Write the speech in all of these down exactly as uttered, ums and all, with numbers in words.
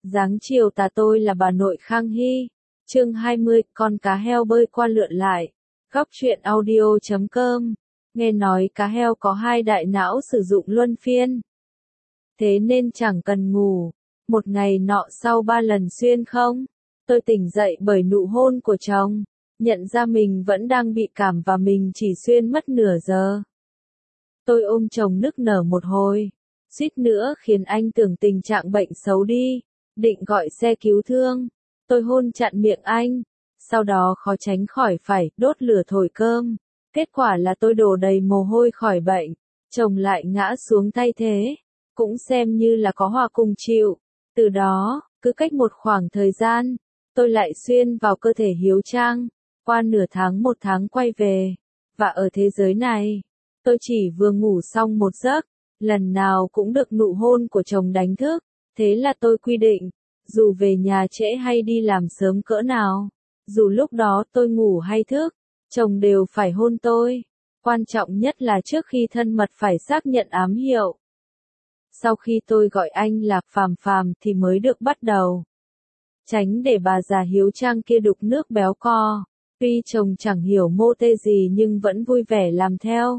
Dáng chiều tà tôi là bà nội Khang Hy. Chương hai mươi, con cá heo bơi qua lượn lại. Góc truyện audio chấm com. Nghe nói cá heo có hai đại não sử dụng luân phiên. Thế nên chẳng cần ngủ. Một ngày nọ sau ba lần xuyên không, tôi tỉnh dậy bởi nụ hôn của chồng. Nhận ra mình vẫn đang bị cảm và mình chỉ xuyên mất nửa giờ. Tôi ôm chồng nức nở một hồi. Suýt nữa khiến anh tưởng tình trạng bệnh xấu đi. Định gọi xe cứu thương. Tôi hôn chặn miệng anh. Sau đó khó tránh khỏi phải đốt lửa thổi cơm. Kết quả là tôi đổ đầy mồ hôi khỏi bệnh. Chồng lại ngã xuống thay thế. Cũng xem như là có hòa cùng chịu. Từ đó, cứ cách một khoảng thời gian, tôi lại xuyên vào cơ thể Hiếu Trang. Qua nửa tháng một tháng quay về. Và ở thế giới này, tôi chỉ vừa ngủ xong một giấc, lần nào cũng được nụ hôn của chồng đánh thức. Thế là tôi quy định, dù về nhà trễ hay đi làm sớm cỡ nào, dù lúc đó tôi ngủ hay thức, chồng đều phải hôn tôi. Quan trọng nhất là trước khi thân mật phải xác nhận ám hiệu. Sau khi tôi gọi anh là Phàm Phàm thì mới được bắt đầu. Tránh để bà già Hiếu Trang kia đục nước béo co. Tuy chồng chẳng hiểu mô tê gì nhưng vẫn vui vẻ làm theo.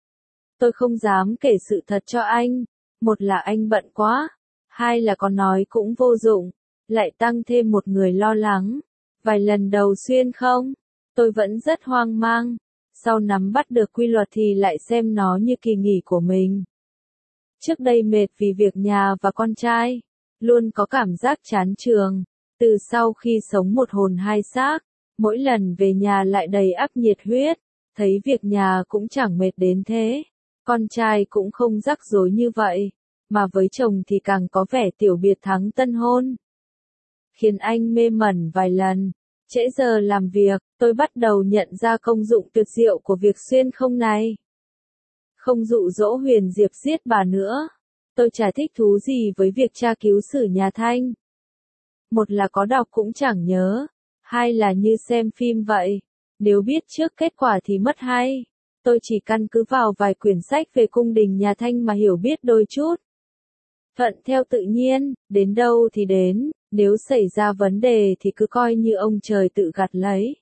Tôi không dám kể sự thật cho anh. Một là anh bận quá. Hai là có nói cũng vô dụng. Lại tăng thêm một người lo lắng. Vài lần đầu xuyên không, tôi vẫn rất hoang mang. Sau nắm bắt được quy luật thì lại xem nó như kỳ nghỉ của mình. Trước đây mệt vì việc nhà và con trai. Luôn có cảm giác chán trường. Từ sau khi sống một hồn hai xác, mỗi lần về nhà lại đầy ắp nhiệt huyết. Thấy việc nhà cũng chẳng mệt đến thế. Con trai cũng không rắc rối như vậy. Mà với chồng thì càng có vẻ tiểu biệt thắng tân hôn. Khiến anh mê mẩn vài lần. Trễ giờ làm việc, tôi bắt đầu nhận ra công dụng tuyệt diệu của việc xuyên không này. Không dụ dỗ Huyền Diệp giết bà nữa. Tôi chả thích thú gì với việc tra cứu sử nhà Thanh. Một là có đọc cũng chẳng nhớ. Hai là như xem phim vậy. Nếu biết trước kết quả thì mất hay. Tôi chỉ căn cứ vào vài quyển sách về cung đình nhà Thanh mà hiểu biết đôi chút. Thuận theo tự nhiên, đến đâu thì đến, nếu xảy ra vấn đề thì cứ coi như ông trời tự gặt lấy.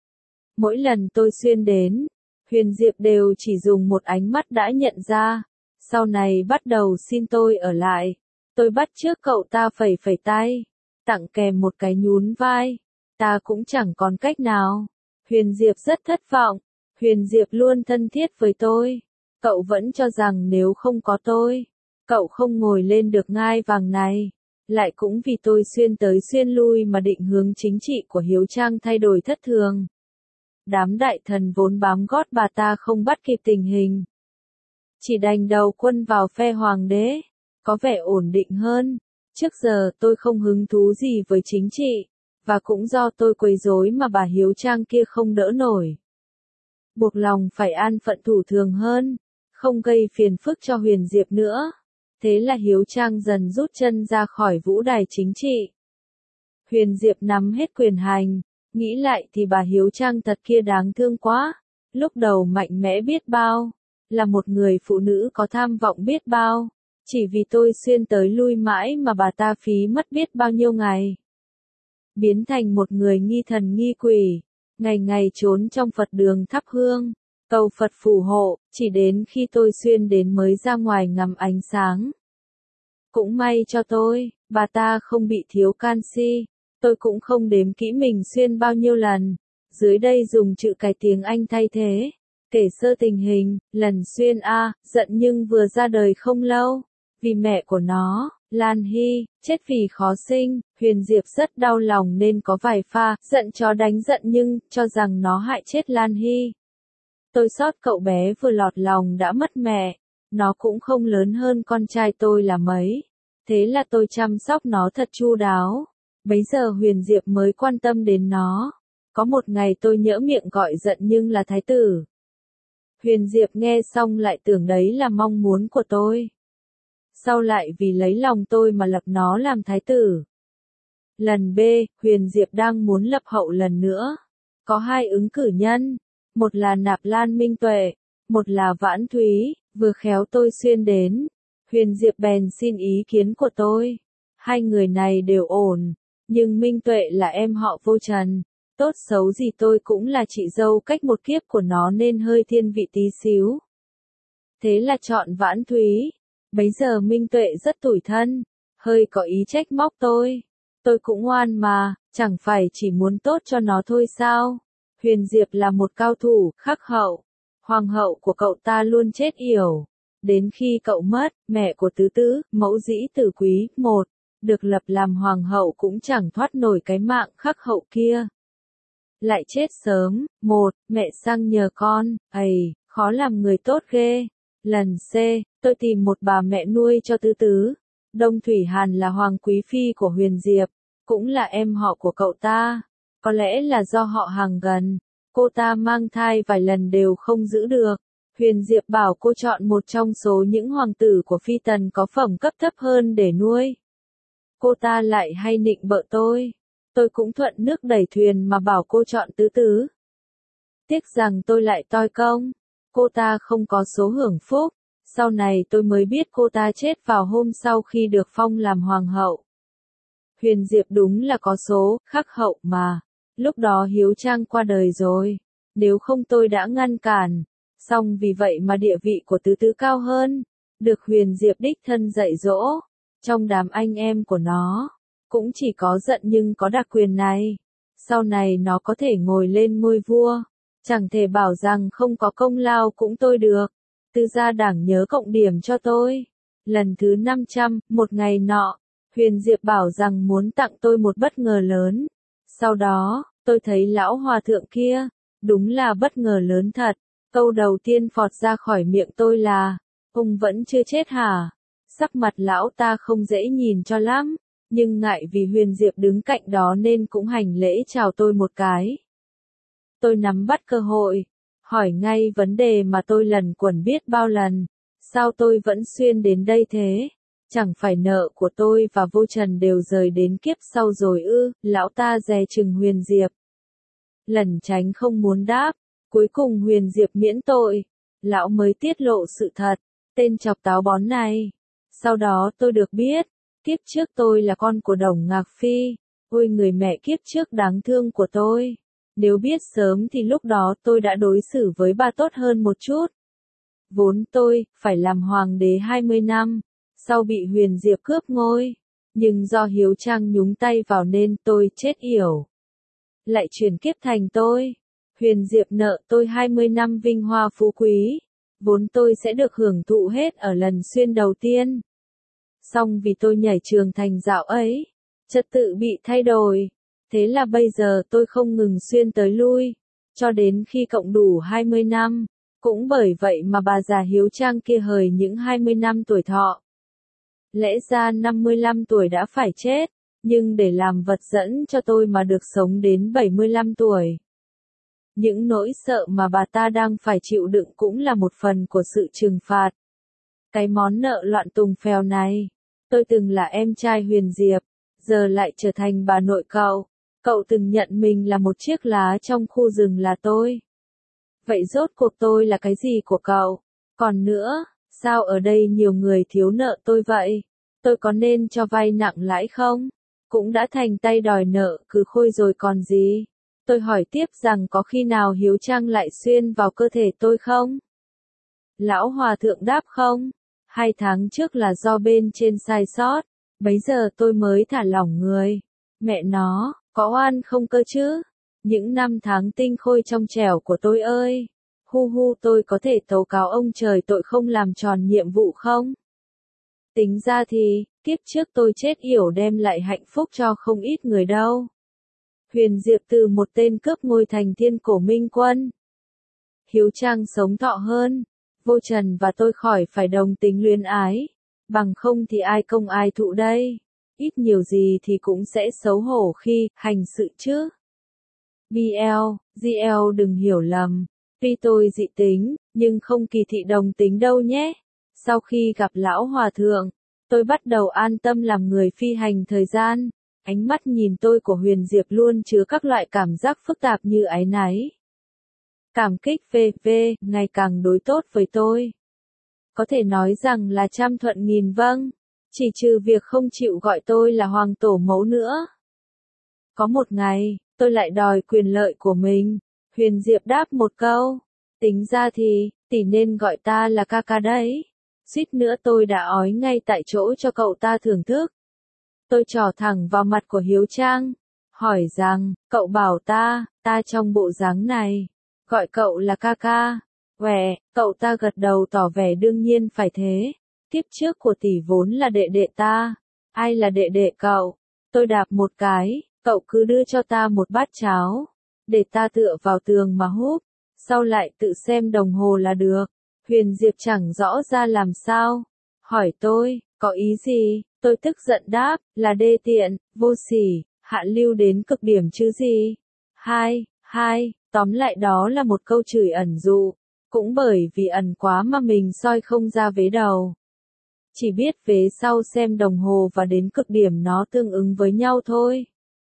Mỗi lần tôi xuyên đến, Huyền Diệp đều chỉ dùng một ánh mắt đã nhận ra. Sau này bắt đầu xin tôi ở lại. Tôi bắt chước cậu ta phẩy phẩy tay, tặng kèm một cái nhún vai. Ta cũng chẳng còn cách nào. Huyền Diệp rất thất vọng. Huyền Diệp luôn thân thiết với tôi. Cậu vẫn cho rằng nếu không có tôi, cậu không ngồi lên được ngai vàng này. Lại cũng vì tôi xuyên tới xuyên lui mà định hướng chính trị của Hiếu Trang thay đổi thất thường. Đám đại thần vốn bám gót bà ta không bắt kịp tình hình. Chỉ đành đầu quân vào phe hoàng đế. Có vẻ ổn định hơn. Trước giờ tôi không hứng thú gì với chính trị. Và cũng do tôi quấy rối mà bà Hiếu Trang kia không đỡ nổi. Buộc lòng phải an phận thủ thường hơn. Không gây phiền phức cho Huyền Diệp nữa. Thế là Hiếu Trang dần rút chân ra khỏi vũ đài chính trị. Huyền Diệp nắm hết quyền hành. Nghĩ lại thì bà Hiếu Trang thật kia đáng thương quá. Lúc đầu mạnh mẽ biết bao. Là một người phụ nữ có tham vọng biết bao. Chỉ vì tôi xuyên tới lui mãi mà bà ta phí mất biết bao nhiêu ngày. Biến thành một người nghi thần nghi quỷ. Ngày ngày trốn trong Phật đường thắp hương. Cầu Phật phù hộ, chỉ đến khi tôi xuyên đến mới ra ngoài ngắm ánh sáng. Cũng may cho tôi, bà ta không bị thiếu canxi. Tôi cũng không đếm kỹ mình xuyên bao nhiêu lần. Dưới đây dùng chữ cái tiếng Anh thay thế. Kể sơ tình hình, lần xuyên A, giận nhưng vừa ra đời không lâu. Vì mẹ của nó, Lan Hy, chết vì khó sinh, Huyền Diệp rất đau lòng nên có vài pha, giận chó đánh giận nhưng, cho rằng nó hại chết Lan Hy. Tôi xót cậu bé vừa lọt lòng đã mất mẹ. Nó cũng không lớn hơn con trai tôi là mấy. Thế là tôi chăm sóc nó thật chu đáo. Bấy giờ Huyền Diệp mới quan tâm đến nó. Có một ngày tôi nhỡ miệng gọi giận nhưng là thái tử. Huyền Diệp nghe xong lại tưởng đấy là mong muốn của tôi. Sau lại vì lấy lòng tôi mà lập nó làm thái tử. Lần B, Huyền Diệp đang muốn lập hậu lần nữa. Có hai ứng cử nhân. Một là Nạp Lan Minh Tuệ. Một là Vãn Thúy. Vừa khéo tôi xuyên đến. Huyền Diệp bèn xin ý kiến của tôi. Hai người này đều ổn, nhưng Minh Tuệ là em họ Vô Trần. Tốt xấu gì tôi cũng là chị dâu cách một kiếp của nó nên hơi thiên vị tí xíu. Thế là chọn Vãn Thúy. Bấy giờ Minh Tuệ rất tủi thân, hơi có ý trách móc tôi. Tôi cũng ngoan mà, chẳng phải chỉ muốn tốt cho nó thôi sao? Huyền Diệp là một cao thủ, khắc hậu. Hoàng hậu của cậu ta luôn chết yểu. Đến khi cậu mất, mẹ của Tứ Tứ, mẫu dĩ Tử Quý, một, được lập làm hoàng hậu cũng chẳng thoát nổi cái mạng khắc hậu kia. Lại chết sớm, một, mẹ sang nhờ con, ầy, khó làm người tốt ghê. Lần C, tôi tìm một bà mẹ nuôi cho Tứ Tứ. Đông Thủy Hàn là hoàng quý phi của Huyền Diệp, cũng là em họ của cậu ta. Có lẽ là do họ hàng gần, cô ta mang thai vài lần đều không giữ được. Huyền Diệp bảo cô chọn một trong số những hoàng tử của phi tần có phẩm cấp thấp hơn để nuôi. Cô ta lại hay nịnh bợ tôi. Tôi cũng thuận nước đẩy thuyền mà bảo cô chọn Tứ Tứ. Tiếc rằng tôi lại toi công. Cô ta không có số hưởng phúc. Sau này tôi mới biết cô ta chết vào hôm sau khi được phong làm hoàng hậu. Huyền Diệp đúng là có số, khắc hậu mà. Lúc đó Hiếu Trang qua đời rồi. Nếu không tôi đã ngăn cản. Song vì vậy mà địa vị của Tứ Tứ cao hơn. Được Huyền Diệp đích thân dạy dỗ. Trong đám anh em của nó, cũng chỉ có Giận nhưng có đặc quyền này. Sau này nó có thể ngồi lên ngôi vua. Chẳng thể bảo rằng không có công lao cũng tôi được. Tư gia đảng nhớ cộng điểm cho tôi. Lần thứ năm trăm, một ngày nọ, Huyền Diệp bảo rằng muốn tặng tôi một bất ngờ lớn. Sau đó, tôi thấy lão hòa thượng kia, đúng là bất ngờ lớn thật. Câu đầu tiên phọt ra khỏi miệng tôi là, ông vẫn chưa chết hả? Sắc mặt lão ta không dễ nhìn cho lắm, nhưng ngại vì Huyền Diệp đứng cạnh đó nên cũng hành lễ chào tôi một cái. Tôi nắm bắt cơ hội, hỏi ngay vấn đề mà tôi lần quẩn biết bao lần. Sao tôi vẫn xuyên đến đây thế? Chẳng phải nợ của tôi và Vô Trần đều rời đến kiếp sau rồi ư? Lão ta dè chừng Huyền Diệp. Lẩn tránh không muốn đáp, cuối cùng Huyền Diệp miễn tội. Lão mới tiết lộ sự thật, tên chọc táo bón này. Sau đó tôi được biết, kiếp trước tôi là con của Đồng Ngạc Phi. Ôi người mẹ kiếp trước đáng thương của tôi. Nếu biết sớm thì lúc đó tôi đã đối xử với bà tốt hơn một chút. Vốn tôi phải làm hoàng đế hai mươi năm, sau bị Huyền Diệp cướp ngôi, nhưng do Hiếu Trang nhúng tay vào nên tôi chết yểu. Lại chuyển kiếp thành tôi. Huyền Diệp nợ tôi hai mươi năm vinh hoa phú quý, vốn tôi sẽ được hưởng thụ hết ở lần xuyên đầu tiên. Song vì tôi nhảy trường thành dạo ấy, trật tự bị thay đổi. Thế là bây giờ tôi không ngừng xuyên tới lui, cho đến khi cộng đủ hai mươi năm, cũng bởi vậy mà bà già Hiếu Trang kia hời những hai mươi năm tuổi thọ. Lẽ ra năm mươi lăm tuổi đã phải chết, nhưng để làm vật dẫn cho tôi mà được sống đến bảy mươi lăm tuổi. Những nỗi sợ mà bà ta đang phải chịu đựng cũng là một phần của sự trừng phạt. Cái món nợ loạn tùng phèo này, tôi từng là em trai Huyền Diệp, giờ lại trở thành bà nội cậu. Cậu từng nhận mình là một chiếc lá trong khu rừng là tôi. Vậy rốt cuộc tôi là cái gì của cậu? Còn nữa, sao ở đây nhiều người thiếu nợ tôi vậy? Tôi có nên cho vay nặng lãi không? Cũng đã thành tay đòi nợ cứ khôi rồi còn gì? Tôi hỏi tiếp rằng có khi nào Hiếu Trang lại xuyên vào cơ thể tôi không? Lão Hòa Thượng đáp không. Hai tháng trước là do bên trên sai sót. Bấy giờ tôi mới thả lỏng người. Mẹ nó, có oan không cơ chứ? Những năm tháng tinh khôi trong trẻo của tôi ơi! Hu hu tôi có thể tố cáo ông trời tội không làm tròn nhiệm vụ không? Tính ra thì, kiếp trước tôi chết yểu đem lại hạnh phúc cho không ít người đâu. Huyền Diệp từ một tên cướp ngôi thành thiên cổ minh quân. Hiếu Trang sống thọ hơn. Vô Trần và tôi khỏi phải đồng tính luyến ái. Bằng không thì ai công ai thụ đây. Ít nhiều gì thì cũng sẽ xấu hổ khi hành sự chứ. bê lờ, giê lờ đừng hiểu lầm. Tuy tôi dị tính, nhưng không kỳ thị đồng tính đâu nhé. Sau khi gặp lão hòa thượng, tôi bắt đầu an tâm làm người phi hành thời gian. Ánh mắt nhìn tôi của Huyền Diệp luôn chứa các loại cảm giác phức tạp như áy náy. Cảm kích vê vê, ngày càng đối tốt với tôi. Có thể nói rằng là trăm thuận nghìn vâng. Chỉ trừ việc không chịu gọi tôi là hoàng tổ mẫu nữa. Có một ngày, tôi lại đòi quyền lợi của mình. Huyền Diệp đáp một câu. Tính ra thì, tỷ nên gọi ta là ca ca đấy. Suýt nữa tôi đã ói ngay tại chỗ cho cậu ta thưởng thức. Tôi trỏ thẳng vào mặt của Hiếu Trang. Hỏi rằng, cậu bảo ta, ta trong bộ dáng này. Gọi cậu là ca ca. Quẻ, cậu ta gật đầu tỏ vẻ đương nhiên phải thế. Kiếp trước của tỷ vốn là đệ đệ ta. Ai là đệ đệ cậu? Tôi đạp một cái, cậu cứ đưa cho ta một bát cháo. Để ta tựa vào tường mà húp. Sau lại tự xem đồng hồ là được. Huyền Diệp chẳng rõ ra làm sao. Hỏi tôi, có ý gì? Tôi tức giận đáp, là đê tiện, vô sỉ, hạ lưu đến cực điểm chứ gì. Hai, hai, tóm lại đó là một câu chửi ẩn dụ. Cũng bởi vì ẩn quá mà mình soi không ra vế đầu. Chỉ biết vế sau xem đồng hồ và đến cực điểm nó tương ứng với nhau thôi.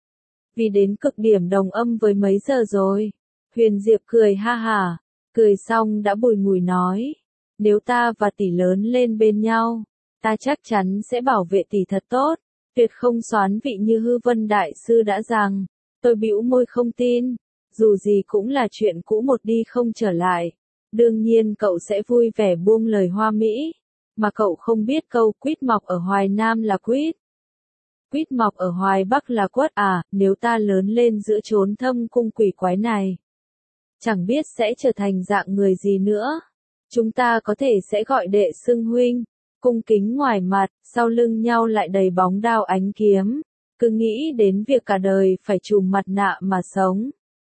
Vì đến cực điểm đồng âm với mấy giờ rồi. Huyền Diệp cười ha hả. Cười xong đã bùi ngùi nói. Nếu ta và tỷ lớn lên bên nhau, ta chắc chắn sẽ bảo vệ tỷ thật tốt. Tuyệt không xoán vị như Hư Vân Đại Sư đã rằng. Tôi bĩu môi không tin. Dù gì cũng là chuyện cũ một đi không trở lại. Đương nhiên cậu sẽ vui vẻ buông lời hoa mỹ. Mà cậu không biết câu quýt mọc ở Hoài Nam là quýt. Quýt mọc ở Hoài Bắc là quất à, nếu ta lớn lên giữa chốn thâm cung quỷ quái này. Chẳng biết sẽ trở thành dạng người gì nữa. Chúng ta có thể sẽ gọi đệ xưng huynh, cung kính ngoài mặt, sau lưng nhau lại đầy bóng đao ánh kiếm. Cứ nghĩ đến việc cả đời phải trùm mặt nạ mà sống.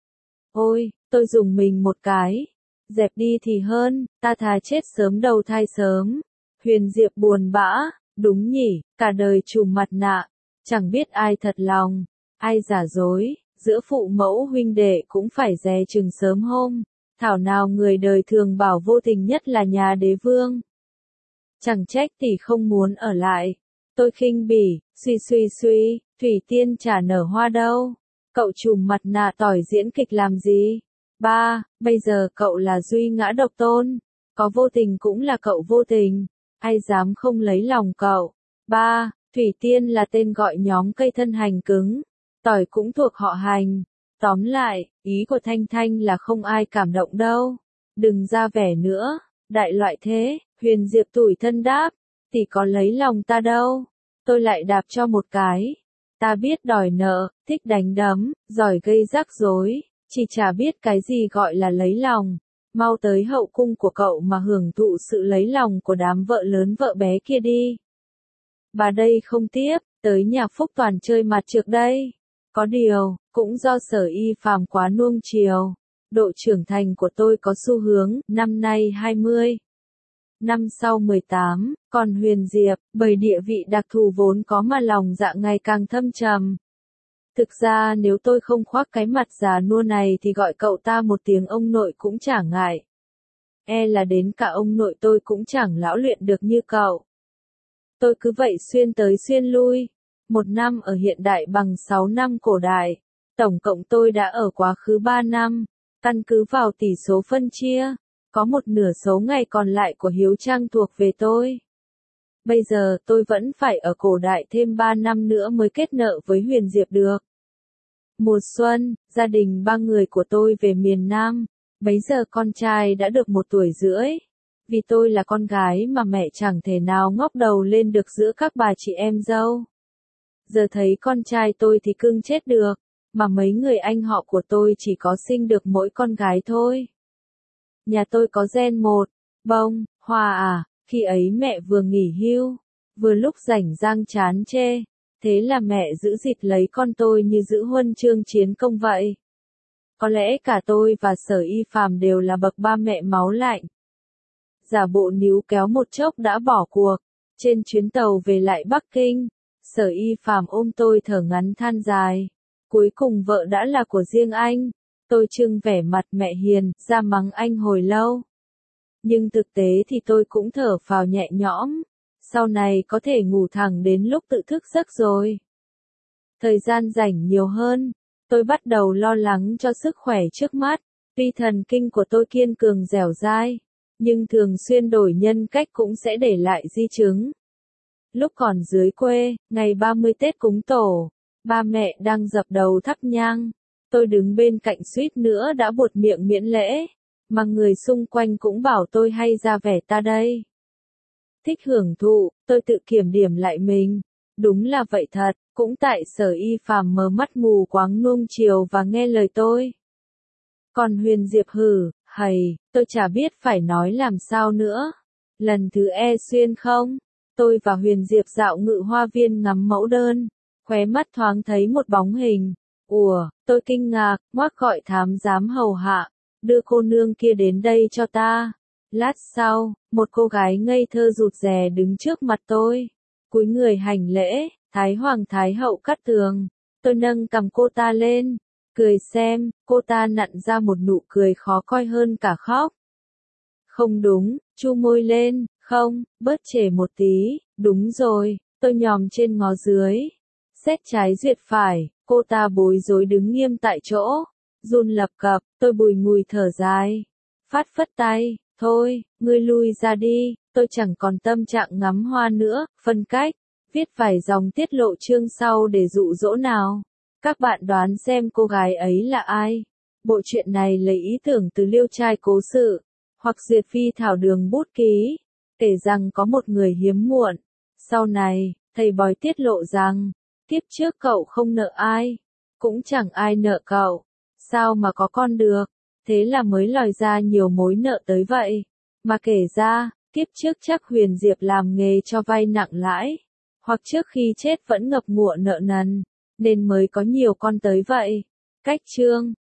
Ôi, tôi dùng mình một cái. Dẹp đi thì hơn, ta thà chết sớm đầu thai sớm. Huyền Diệp buồn bã, đúng nhỉ, cả đời trùm mặt nạ. Chẳng biết ai thật lòng, ai giả dối, giữa phụ mẫu huynh đệ cũng phải dè chừng sớm hôm. Thảo nào người đời thường bảo vô tình nhất là nhà đế vương. Chẳng trách tỷ không muốn ở lại. Tôi khinh bỉ, suy suy suy, Thủy Tiên chả nở hoa đâu. Cậu trùm mặt nạ tỏi diễn kịch làm gì? Ba, bây giờ cậu là duy ngã độc tôn. Có vô tình cũng là cậu vô tình. Ai dám không lấy lòng cậu? Ba, Thủy Tiên là tên gọi nhóm cây thân hành cứng. Tỏi cũng thuộc họ hành. Tóm lại, ý của Thanh Thanh là không ai cảm động đâu. Đừng ra vẻ nữa. Đại loại thế, Huyền Diệp tủi thân đáp. Tỷ có lấy lòng ta đâu. Tôi lại đạp cho một cái. Ta biết đòi nợ, thích đánh đấm, giỏi gây rắc rối. Chỉ chả biết cái gì gọi là lấy lòng. Mau tới hậu cung của cậu mà hưởng thụ sự lấy lòng của đám vợ lớn vợ bé kia đi. Bà đây không tiếp, tới nhà Phúc Toàn chơi mặt trược đây. Có điều, cũng do Sở Y Phàm quá nuông chiều. Độ trưởng thành của tôi có xu hướng, năm nay hai mươi. Năm sau mười tám, còn Huyền Diệp, bởi địa vị đặc thù vốn có mà lòng dạ ngày càng thâm trầm. Thực ra nếu tôi không khoác cái mặt già nua này thì gọi cậu ta một tiếng ông nội cũng chả ngại. E là đến cả ông nội tôi cũng chẳng lão luyện được như cậu. Tôi cứ vậy xuyên tới xuyên lui. Một năm ở hiện đại bằng sáu năm cổ đại. Tổng cộng tôi đã ở quá khứ ba năm. Căn cứ vào tỷ số phân chia. Có một nửa số ngày còn lại của Hiếu Trang thuộc về tôi. Bây giờ tôi vẫn phải ở cổ đại thêm ba năm nữa mới kết nợ với Huyền Diệp được. Mùa xuân, gia đình ba người của tôi về miền Nam. Bấy giờ con trai đã được một tuổi rưỡi. Vì tôi là con gái mà mẹ chẳng thể nào ngóc đầu lên được giữa các bà chị em dâu. Giờ thấy con trai tôi thì cưng chết được. Mà mấy người anh họ của tôi chỉ có sinh được mỗi con gái thôi. Nhà tôi có gen một, bông, hoa à, khi ấy mẹ vừa nghỉ hưu, vừa lúc rảnh rang chán chê, thế là mẹ giữ dịp lấy con tôi như giữ huân chương chiến công vậy. Có lẽ cả tôi và Sở Y Phàm đều là bậc ba mẹ máu lạnh. Giả bộ níu kéo một chốc đã bỏ cuộc, trên chuyến tàu về lại Bắc Kinh, Sở Y Phàm ôm tôi thở ngắn than dài. Cuối cùng vợ đã là của riêng anh. Tôi trưng vẻ mặt mẹ hiền, ra mắng anh hồi lâu. Nhưng thực tế thì tôi cũng thở phào nhẹ nhõm. Sau này có thể ngủ thẳng đến lúc tự thức giấc rồi. Thời gian rảnh nhiều hơn. Tôi bắt đầu lo lắng cho sức khỏe trước mắt. Tuy thần kinh của tôi kiên cường dẻo dai. Nhưng thường xuyên đổi nhân cách cũng sẽ để lại di chứng. Lúc còn dưới quê, ngày ba mươi Tết cúng tổ, ba mẹ đang dập đầu thắp nhang. Tôi đứng bên cạnh suýt nữa đã buột miệng miễn lễ, mà người xung quanh cũng bảo tôi hay ra vẻ ta đây. Thích hưởng thụ, tôi tự kiểm điểm lại mình. Đúng là vậy thật, cũng tại Sở Y phàm mờ mắt mù quáng nuông chiều và nghe lời tôi. Còn Huyền Diệp hử, hầy, tôi chả biết phải nói làm sao nữa. Lần thứ e xuyên không? Tôi và Huyền Diệp dạo ngự hoa viên ngắm mẫu đơn, khóe mắt thoáng thấy một bóng hình. Ủa, tôi kinh ngạc, ngoác gọi thám giám hầu hạ, đưa cô nương kia đến đây cho ta. Lát sau, một cô gái ngây thơ rụt rè đứng trước mặt tôi, cúi người hành lễ, Thái Hoàng Thái Hậu Cát Tường. Tôi nâng cầm cô ta lên, cười xem, cô ta nặn ra một nụ cười khó coi hơn cả khóc. Không đúng, chu môi lên, không, bớt trễ một tí, đúng rồi, tôi nhòm trên ngó dưới. Xét trái duyệt phải, cô ta bối rối đứng nghiêm tại chỗ, run lập cập, tôi bùi ngùi thở dài. Phát phất tay, thôi, ngươi lui ra đi, tôi chẳng còn tâm trạng ngắm hoa nữa, phân cách, viết vài dòng tiết lộ chương sau để dụ dỗ nào. Các bạn đoán xem cô gái ấy là ai? Bộ truyện này lấy ý tưởng từ Liêu Trai Cố Sự, hoặc Diệt Phi Thảo Đường bút ký, kể rằng có một người hiếm muộn. Sau này, thầy bói tiết lộ rằng, kiếp trước cậu không nợ ai, cũng chẳng ai nợ cậu. Sao mà có con được? Thế là mới lòi ra nhiều mối nợ tới vậy. Mà kể ra, kiếp trước chắc Huyền Diệp làm nghề cho vay nặng lãi, hoặc trước khi chết vẫn ngập ngụa nợ nần, nên mới có nhiều con tới vậy. Cách chương